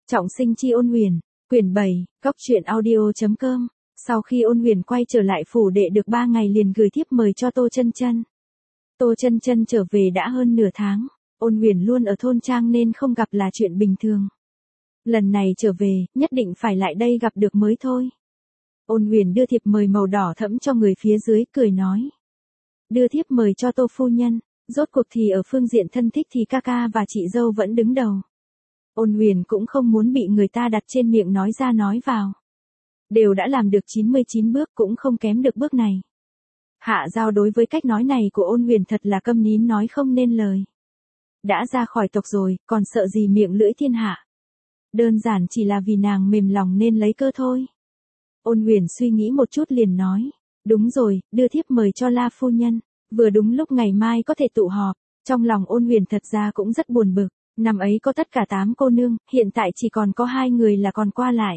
Trọng sinh chi Ôn Huyền, quyển 7, góc truyện audio.com. Sau khi Ôn Huyền quay trở lại phủ đệ được 3 ngày liền gửi thiếp mời cho Tô Chân Chân. Tô Chân Chân trở về đã hơn nửa tháng, Ôn Huyền luôn ở thôn trang nên không gặp là chuyện bình thường. Lần này trở về, nhất định phải lại đây gặp được mới thôi. Ôn Huyền đưa thiệp mời màu đỏ thẫm cho người phía dưới, cười nói. Đưa thiếp mời cho Tô phu nhân, rốt cuộc thì ở phương diện thân thích thì ca ca và chị dâu vẫn đứng đầu. Ôn Huyền cũng không muốn bị người ta đặt trên miệng nói ra nói vào. Đều đã làm được 99 bước cũng không kém được bước này. Hạ Giao đối với cách nói này của Ôn Huyền thật là câm nín nói không nên lời. Đã ra khỏi tộc rồi, còn sợ gì miệng lưỡi thiên hạ. Đơn giản chỉ là vì nàng mềm lòng nên lấy cơ thôi. Ôn Huyền suy nghĩ một chút liền nói. Đúng rồi, đưa thiếp mời cho La phu nhân. Vừa đúng lúc ngày mai có thể tụ họp. Trong lòng Ôn Huyền thật ra cũng rất buồn bực. Năm ấy có tất cả 8 cô nương, hiện tại chỉ còn có 2 người là còn qua lại.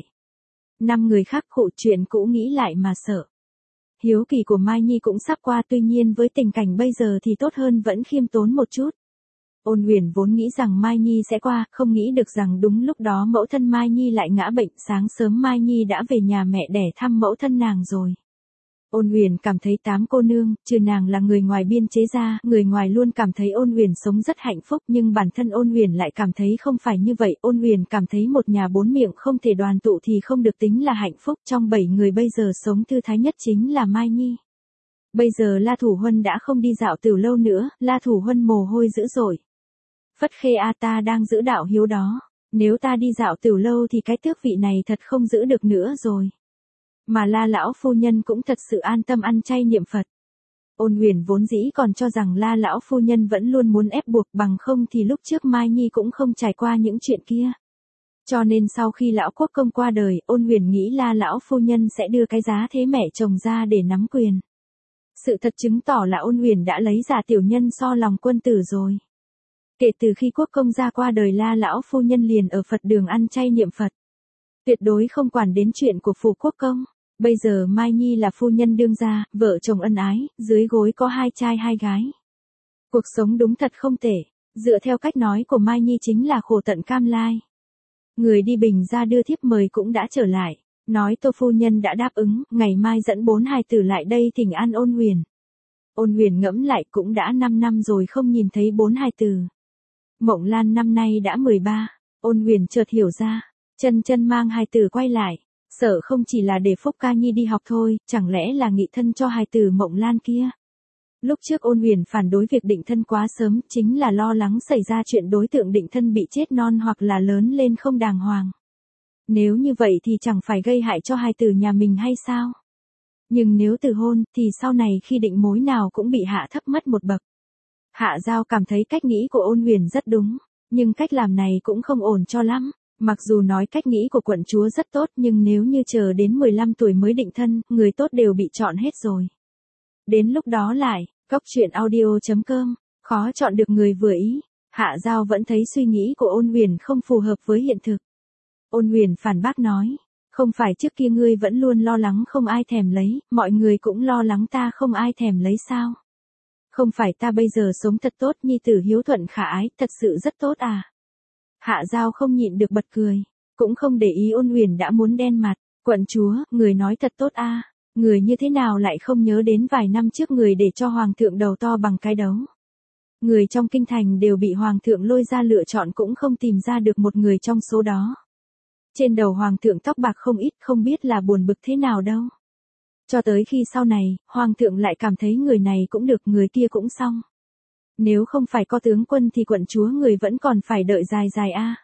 5 người khác khụ chuyện cũ nghĩ lại mà sợ. Hiếu kỳ của Mai Nhi cũng sắp qua, tuy nhiên với tình cảnh bây giờ thì tốt hơn vẫn khiêm tốn một chút. Ôn Huyền vốn nghĩ rằng Mai Nhi sẽ qua, không nghĩ được rằng đúng lúc đó mẫu thân Mai Nhi lại ngã bệnh, sáng sớm Mai Nhi đã về nhà mẹ đẻ thăm mẫu thân nàng rồi. Ôn Huyền cảm thấy 8 cô nương, trừ nàng là người ngoài biên chế ra, người ngoài luôn cảm thấy Ôn Huyền sống rất hạnh phúc, nhưng bản thân Ôn Huyền lại cảm thấy không phải như vậy. Ôn Huyền cảm thấy một nhà 4 miệng không thể đoàn tụ thì không được tính là hạnh phúc. Trong 7 người bây giờ sống thư thái nhất chính là Mai Nhi. Bây giờ La Thủ Huân đã không đi dạo Tửu Lâu nữa, La Thủ Huân mồ hôi dữ dội. Phất Khê a, ta đang giữ đạo hiếu đó, nếu ta đi dạo Tửu Lâu thì cái tước vị này thật không giữ được nữa rồi. Mà La lão phu nhân cũng thật sự an tâm ăn chay niệm Phật. Ôn Huyền vốn dĩ còn cho rằng La lão phu nhân vẫn luôn muốn ép buộc, bằng không thì lúc trước Mai Nhi cũng không trải qua những chuyện kia. Cho nên sau khi lão quốc công qua đời, Ôn Huyền nghĩ La lão phu nhân sẽ đưa cái giá thế mẹ chồng ra để nắm quyền. Sự thật chứng tỏ là Ôn Huyền đã lấy giả tiểu nhân so lòng quân tử rồi. Kể từ khi quốc công gia qua đời, La lão phu nhân liền ở Phật đường ăn chay niệm Phật. Tuyệt đối không quản đến chuyện của phủ quốc công. Bây giờ Mai Nhi là phu nhân đương gia, vợ chồng ân ái, dưới gối có 2 trai 2 gái. Cuộc sống đúng thật không tệ, dựa theo cách nói của Mai Nhi chính là khổ tận cam lai. Người đi Bình ra đưa thiếp mời cũng đã trở lại, nói Tô phu nhân đã đáp ứng, ngày mai dẫn 4 hài tử lại đây thỉnh an Ôn Huyền. Ôn Huyền ngẫm lại, cũng đã 5 năm rồi không nhìn thấy 4 hài tử. Mộng Lan năm nay đã 13, Ôn Huyền chợt hiểu ra, Chân Chân mang hài tử quay lại, sợ không chỉ là để Phúc Ca Nhi đi học thôi, chẳng lẽ là nghị thân cho hài tử Mộng Lan kia. Lúc trước Ôn Huyền phản đối việc định thân quá sớm, chính là lo lắng xảy ra chuyện đối tượng định thân bị chết non hoặc là lớn lên không đàng hoàng. Nếu như vậy thì chẳng phải gây hại cho hài tử nhà mình hay sao? Nhưng nếu từ hôn, thì sau này khi định mối nào cũng bị hạ thấp mất một bậc. Hạ Giao cảm thấy cách nghĩ của Ôn Huyền rất đúng, nhưng cách làm này cũng không ổn cho lắm. Mặc dù nói cách nghĩ của quận chúa rất tốt, nhưng nếu như chờ đến 15 tuổi mới định thân, người tốt đều bị chọn hết rồi. Đến lúc đó lại, góc truyện audio.com, khó chọn được người vừa ý. Hạ Giao vẫn thấy suy nghĩ của Ôn Huyền không phù hợp với hiện thực. Ôn Huyền phản bác nói, không phải trước kia ngươi vẫn luôn lo lắng không ai thèm lấy, mọi người cũng lo lắng ta không ai thèm lấy sao? Không phải ta bây giờ sống thật tốt, nhi tử hiếu thuận khả ái, thật sự rất tốt à? Hạ Giao không nhịn được bật cười, cũng không để ý Ôn Huyền đã muốn đen mặt. Quận chúa, người nói thật tốt à? Người như thế nào lại không nhớ đến vài năm trước người để cho hoàng thượng đầu to bằng cái đấu? Người trong kinh thành đều bị hoàng thượng lôi ra lựa chọn cũng không tìm ra được một người trong số đó. Trên đầu hoàng thượng tóc bạc không ít, không biết là buồn bực thế nào đâu. Cho tới khi sau này, hoàng thượng lại cảm thấy người này cũng được, người kia cũng xong. Nếu không phải có tướng quân thì quận chúa người vẫn còn phải đợi dài dài a.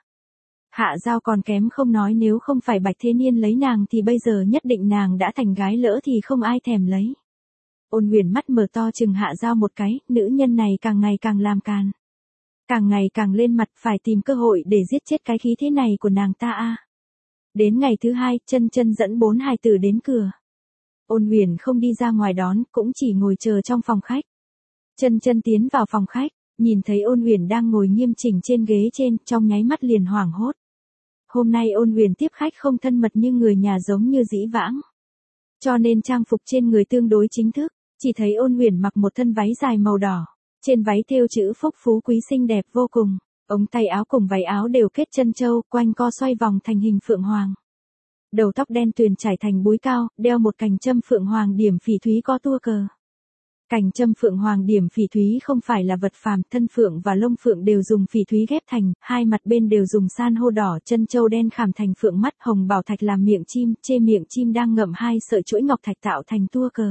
Hạ Giao còn kém không nói, nếu không phải Bạch Thế Niên lấy nàng thì bây giờ nhất định nàng đã thành gái lỡ thì không ai thèm lấy. Ôn Huyền mắt mở to chừng Hạ Giao một cái, nữ nhân này càng ngày càng làm càn. Càng ngày càng lên mặt, phải tìm cơ hội để giết chết cái khí thế này của nàng ta a. Đến ngày thứ 2, Chân Chân dẫn 4 hài tử đến cửa. Ôn Huyền không đi ra ngoài đón, cũng chỉ ngồi chờ trong phòng khách. Chân Chân tiến vào phòng khách, nhìn thấy Ôn Huyền đang ngồi nghiêm chỉnh trên ghế trên, trong nháy mắt liền hoảng hốt. Hôm nay Ôn Huyền tiếp khách không thân mật như người nhà giống như dĩ vãng. Cho nên trang phục trên người tương đối chính thức, chỉ thấy Ôn Huyền mặc một thân váy dài màu đỏ, trên váy thêu chữ phúc phú quý xinh đẹp vô cùng. Ống tay áo cùng váy áo đều kết chân châu, quanh co xoay vòng thành hình phượng hoàng. Đầu tóc đen tuyền trải thành búi cao, đeo một cành châm phượng hoàng điểm phỉ thúy có tua cờ. Cành châm phượng hoàng điểm phỉ thúy không phải là vật phàm, thân phượng và lông phượng đều dùng phỉ thúy ghép thành, hai mặt bên đều dùng san hô đỏ, chân châu đen khảm thành phượng mắt, hồng bảo thạch làm miệng chim, trên miệng chim đang ngậm hai sợi chuỗi ngọc thạch tạo thành tua cờ.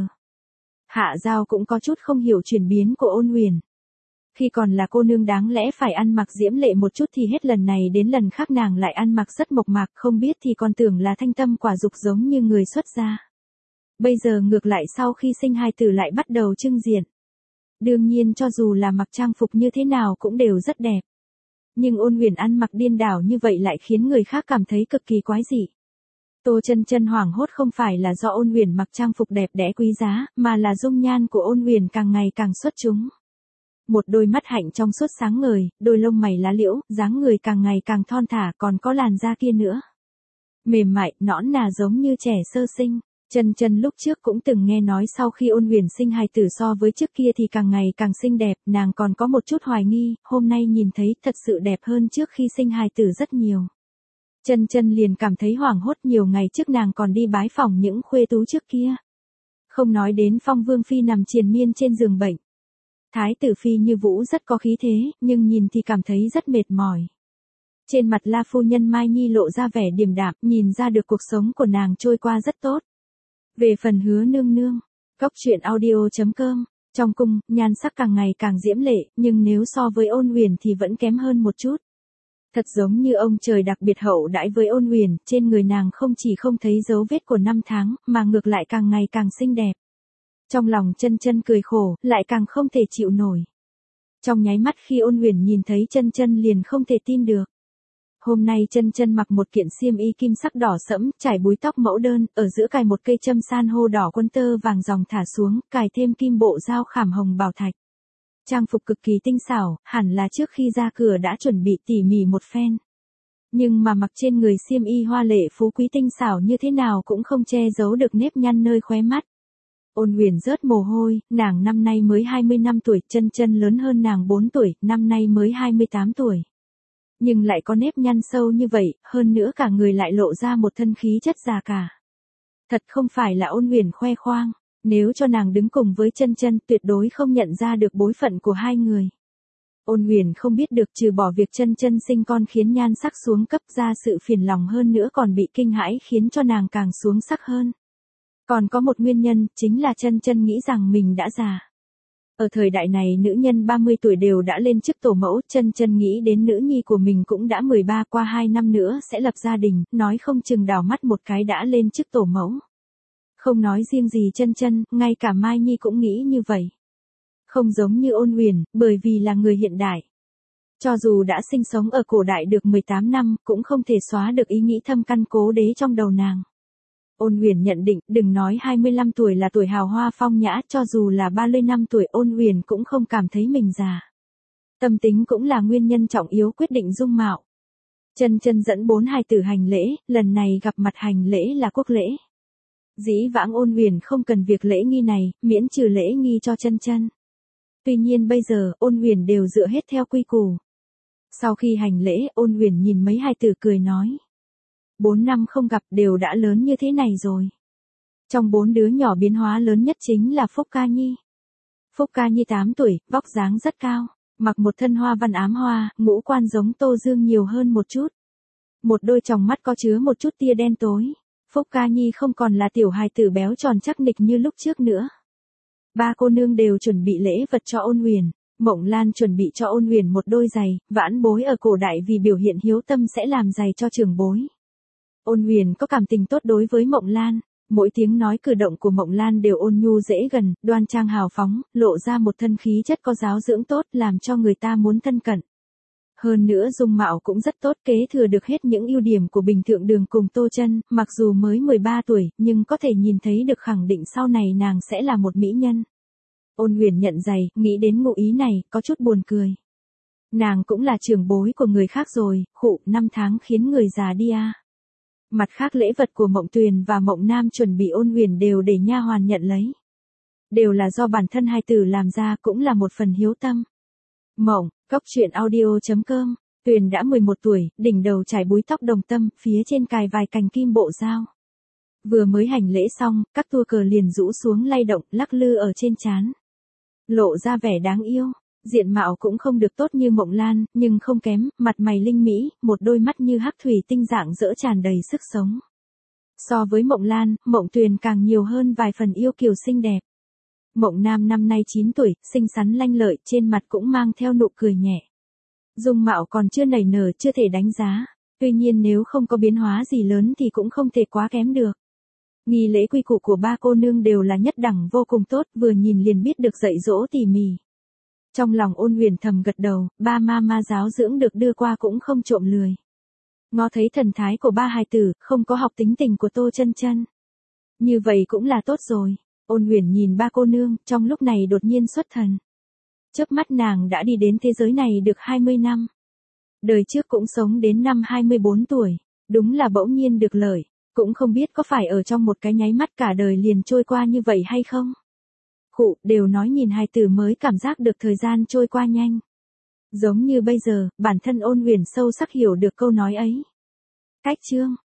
Hạ Giao cũng có chút không hiểu chuyển biến của Ôn Huyền. Khi còn là cô nương đáng lẽ phải ăn mặc diễm lệ một chút thì hết lần này đến lần khác nàng lại ăn mặc rất mộc mạc, không biết thì còn tưởng là thanh tâm quả dục giống như người xuất gia. Bây giờ ngược lại sau khi sinh hài tử lại bắt đầu trưng diện. Đương nhiên cho dù là mặc trang phục như thế nào cũng đều rất đẹp. Nhưng Ôn Huyền ăn mặc điên đảo như vậy lại khiến người khác cảm thấy cực kỳ quái dị. Tô Chân Chân hoảng hốt không phải là do Ôn Huyền mặc trang phục đẹp đẽ quý giá, mà là dung nhan của Ôn Huyền càng ngày càng xuất chúng. Một đôi mắt hạnh trong suốt sáng ngời, đôi lông mày lá liễu, dáng người càng ngày càng thon thả, còn có làn da kia nữa. Mềm mại, nõn nà giống như trẻ sơ sinh. Chân Chân lúc trước cũng từng nghe nói sau khi Ôn Huyền sinh hài tử so với trước kia thì càng ngày càng xinh đẹp, nàng còn có một chút hoài nghi, hôm nay nhìn thấy thật sự đẹp hơn trước khi sinh hài tử rất nhiều. Chân Chân liền cảm thấy hoảng hốt, nhiều ngày trước nàng còn đi bái phỏng những khuê tú trước kia. Không nói đến Phong Vương Phi nằm triền miên trên giường bệnh. Thái tử Phi Như Vũ rất có khí thế, nhưng nhìn thì cảm thấy rất mệt mỏi. Trên mặt La phu nhân Mai Nhi lộ ra vẻ điềm đạm, nhìn ra được cuộc sống của nàng trôi qua rất tốt. Về phần Hứa Nương Nương, Cóc Truyện Audio.com, trong cung, nhan sắc càng ngày càng diễm lệ, nhưng nếu so với Ôn Huyền thì vẫn kém hơn một chút. Thật giống như ông trời đặc biệt hậu đãi với Ôn Huyền, trên người nàng không chỉ không thấy dấu vết của năm tháng, mà ngược lại càng ngày càng xinh đẹp. Trong lòng Chân Chân cười khổ, lại càng không thể chịu nổi. Trong nháy mắt khi Ôn Huyền nhìn thấy Chân Chân liền không thể tin được. Hôm nay Chân Chân mặc một kiện xiêm y kim sắc đỏ sẫm, trải búi tóc mẫu đơn, ở giữa cài một cây châm san hô đỏ quân tơ vàng dòng thả xuống, cài thêm kim bộ dao khảm hồng bảo thạch. Trang phục cực kỳ tinh xảo, hẳn là trước khi ra cửa đã chuẩn bị tỉ mỉ một phen. Nhưng mà mặc trên người xiêm y hoa lệ phú quý tinh xảo như thế nào cũng không che giấu được nếp nhăn nơi khóe mắt. Ôn Huyền rớt mồ hôi, nàng năm nay mới 25 tuổi, Chân Chân lớn hơn nàng 4 tuổi, năm nay mới 28 tuổi. Nhưng lại có nếp nhăn sâu như vậy, hơn nữa cả người lại lộ ra một thân khí chất già cả. Thật không phải là Ôn Huyền khoe khoang, nếu cho nàng đứng cùng với Chân Chân tuyệt đối không nhận ra được bối phận của hai người. Ôn Huyền không biết được trừ bỏ việc Chân Chân sinh con khiến nhan sắc xuống cấp ra sự phiền lòng hơn nữa còn bị kinh hãi khiến cho nàng càng xuống sắc hơn. Còn có một nguyên nhân, chính là Chân Chân nghĩ rằng mình đã già. Ở thời đại này nữ nhân 30 tuổi đều đã lên chức tổ mẫu, Chân Chân nghĩ đến nữ nhi của mình cũng đã 13, qua 2 năm nữa sẽ lập gia đình, nói không chừng đảo mắt một cái đã lên chức tổ mẫu. Không nói riêng gì Chân Chân, ngay cả Mai Nhi cũng nghĩ như vậy. Không giống như Ôn Huyền, bởi vì là người hiện đại. Cho dù đã sinh sống ở cổ đại được 18 năm, cũng không thể xóa được ý nghĩ thâm căn cố đế trong đầu nàng. Ôn Huyền nhận định, đừng nói 25 tuổi là tuổi hào hoa phong nhã, cho dù là 30 năm tuổi Ôn Huyền cũng không cảm thấy mình già. Tâm tính cũng là nguyên nhân trọng yếu quyết định dung mạo. Chân Chân dẫn 4 hài tử hành lễ, lần này gặp mặt hành lễ là quốc lễ. Dĩ vãng Ôn Huyền không cần việc lễ nghi này, miễn trừ lễ nghi cho Chân Chân. Tuy nhiên bây giờ, Ôn Huyền đều dựa hết theo quy củ. Sau khi hành lễ, Ôn Huyền nhìn mấy hài tử cười nói. 4 năm không gặp đều đã lớn như thế này rồi. Trong 4 đứa nhỏ biến hóa lớn nhất chính là Phúc Ca Nhi. Phúc Ca Nhi 8 tuổi, vóc dáng rất cao, mặc một thân hoa văn ám hoa, ngũ quan giống Tô Dương nhiều hơn một chút. Một đôi tròng mắt có chứa một chút tia đen tối. Phúc Ca Nhi không còn là tiểu hài tử béo tròn chắc nịch như lúc trước nữa. Ba cô nương đều chuẩn bị lễ vật cho Ôn Huyền. Mộng Lan chuẩn bị cho Ôn Huyền một đôi giày, vãn bối ở cổ đại vì biểu hiện hiếu tâm sẽ làm giày cho trưởng bối. Ôn Huyền có cảm tình tốt đối với Mộng Lan, mỗi tiếng nói cử động của Mộng Lan đều ôn nhu dễ gần, đoan trang hào phóng, lộ ra một thân khí chất có giáo dưỡng tốt làm cho người ta muốn thân cận. Hơn nữa dung mạo cũng rất tốt, kế thừa được hết những ưu điểm của Bình Thượng Đường cùng Tô Chân, mặc dù mới 13 tuổi, nhưng có thể nhìn thấy được khẳng định sau này nàng sẽ là một mỹ nhân. Ôn Huyền nhận giày, nghĩ đến ngụ ý này, có chút buồn cười. Nàng cũng là trưởng bối của người khác rồi, khụ, 5 tháng khiến người già đi à. Mặt khác lễ vật của Mộng Tuyền và Mộng Nam chuẩn bị Ôn Huyền đều để nha hoàn nhận lấy. Đều là do bản thân hai tử làm ra, cũng là một phần hiếu tâm. Mộng, Cóc Truyện Audio.com Tuyền đã 11 tuổi, đỉnh đầu trải búi tóc đồng tâm, phía trên cài vài cành kim bộ dao. Vừa mới hành lễ xong, các tua cờ liền rũ xuống lay động, lắc lư ở trên trán. Lộ ra vẻ đáng yêu, diện mạo cũng không được tốt như Mộng Lan, nhưng không kém, mặt mày linh mỹ, một đôi mắt như hắc thủy tinh dạng dỡ tràn đầy sức sống. So với Mộng Lan, Mộng Tuyền càng nhiều hơn vài phần yêu kiều xinh đẹp. Mộng Nam năm nay 9 tuổi, xinh xắn lanh lợi, trên mặt cũng mang theo nụ cười nhẹ. Dung mạo còn chưa nảy nở, chưa thể đánh giá. Tuy nhiên nếu không có biến hóa gì lớn thì cũng không thể quá kém được. Nghi lễ quy củ của ba cô nương đều là nhất đẳng vô cùng tốt, vừa nhìn liền biết được dạy dỗ tỉ mỉ. Trong lòng Ôn Huyền thầm gật đầu, ba ma giáo dưỡng được đưa qua cũng không trộm lười. Ngó thấy thần thái của ba hài tử, không có học tính tình của Tô Chân Chân. Như vậy cũng là tốt rồi. Ôn Huyền nhìn ba cô nương, trong lúc này đột nhiên xuất thần. Chớp mắt nàng đã đi đến thế giới này được 20 năm. Đời trước cũng sống đến năm 24 tuổi, đúng là bỗng nhiên được lợi, cũng không biết có phải ở trong một cái nháy mắt cả đời liền trôi qua như vậy hay không. Đều nói nhìn hài tử mới cảm giác được thời gian trôi qua nhanh. Giống như bây giờ, bản thân Ôn Huyền sâu sắc hiểu được câu nói ấy. Cách chương